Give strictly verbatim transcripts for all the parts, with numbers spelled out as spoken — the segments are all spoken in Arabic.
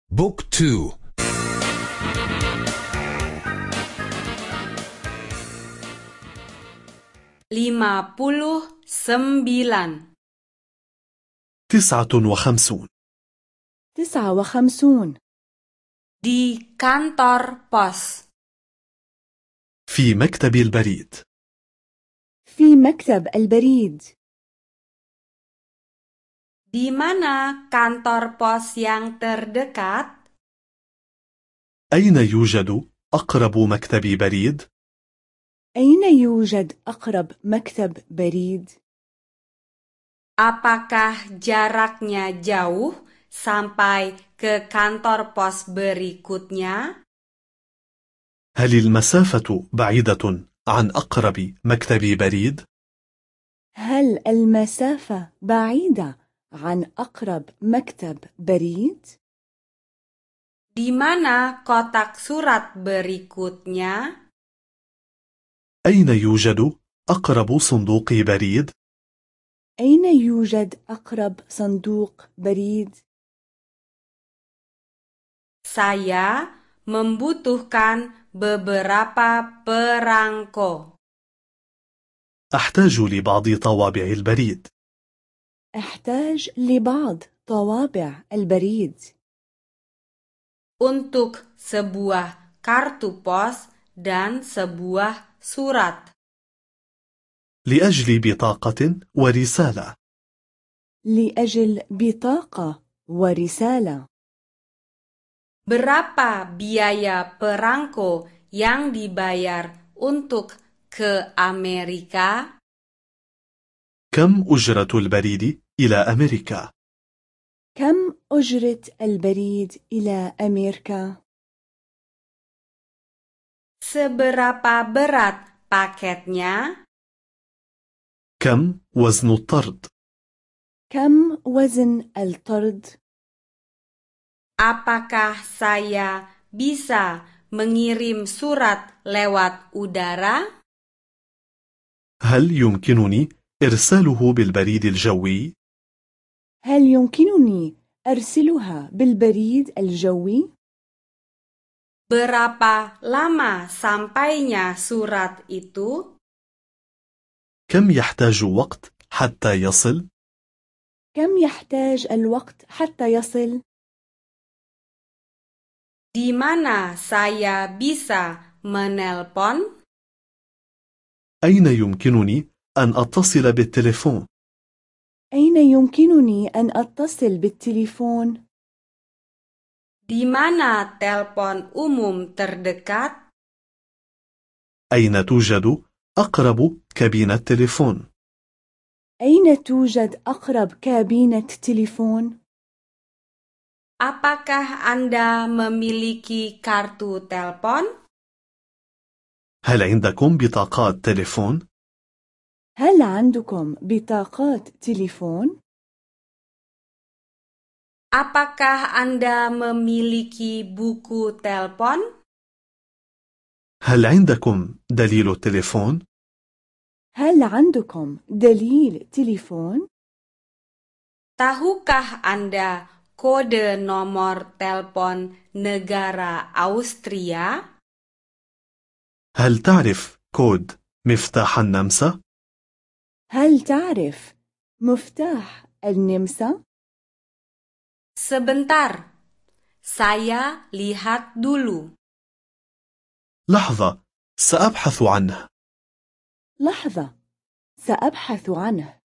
بوك تو. lima puluh sembilan. تسعة وخمسون. تسعة وخمسون. Di kantor pos. في مكتب البريد. في مكتب البريد. Di mana kantor pos yang terdekat? أين يوجد أقرب مكتب بريد؟ أين يوجد أقرب مكتب بريد؟ Apakah jaraknya jauh sampai ke kantor pos berikutnya? هل المسافة بعيدة عن أقرب مكتب بريد؟ هل المسافة بعيدة عن أقرب مكتب بريد؟ Di mana kotak surat berikutnya? أين يوجد أقرب صندوق بريد؟ أين يوجد أقرب صندوق بريد؟ Saya membutuhkan beberapa perangko. أحتاج لبعض طوابع البريد. أحتاج لبعض طوابع البريد. Untuk sebuah kartu pos dan sebuah surat. لأجل بطاقة ورسالة. لأجل بطاقة ورسالة. Berapa biaya perangko yang dibayar untuk ke Amerika? كم أجرة البريد إلى أمريكا؟ كم أجرة البريد إلى أمريكا؟ Seberapa berat paketnya? كم وزن الطرد؟ كم وزن الطرد؟ Apakah saya bisa mengirim surat lewat udara? هل يمكنني إرساله بالبريد الجوي؟ هل يمكنني أرسلها بالبريد الجوي؟ Berapa lama sampainya surat itu? كم يحتاج وقت حتى يصل؟ كم يحتاج الوقت حتى يصل؟ Di mana saya bisa menelpon? أين يمكنني أن أتصل بالتليفون؟ أين يمكنني أن أتصل بالتليفون؟ Di mana telepon umum terdekat? أين توجد أقرب كابينة تليفون؟ أين توجد أقرب كابينة تليفون؟ Apakah Anda memiliki kartu telepon? هل عندكم بطاقات تليفون؟ هل عندكم بطاقات تليفون؟ Apakah Anda memiliki buku telepon? هل عندكم دليل التليفون؟ هل عندكم دليل تليفون؟ Tahukah Anda kode nomor telepon negara Austria? هل تعرف كود مفتاح النمسا؟ هل تعرف مفتاح النمسا؟ Sebentar, saya lihat dulu. لحظة، سأبحث عنه. لحظة، سأبحث عنه.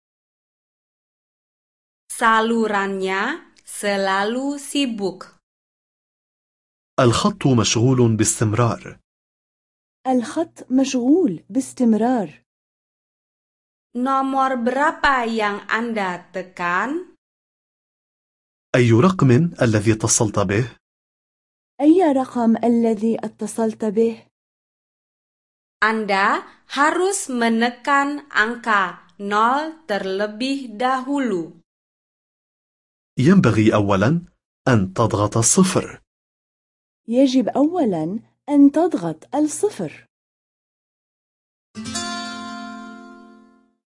Salurannya selalu sibuk. الخط مشغول باستمرار. الخط مشغول باستمرار. Nomor berapa yang Anda tekan? أي رقم الذي اتصلت به؟ أي رقم الذي اتصلت به؟ Anda harus menekan angka nol terlebih dahulu. ينبغي أولا أن تضغط الصفر. يجب أولا أن تضغط الصفر.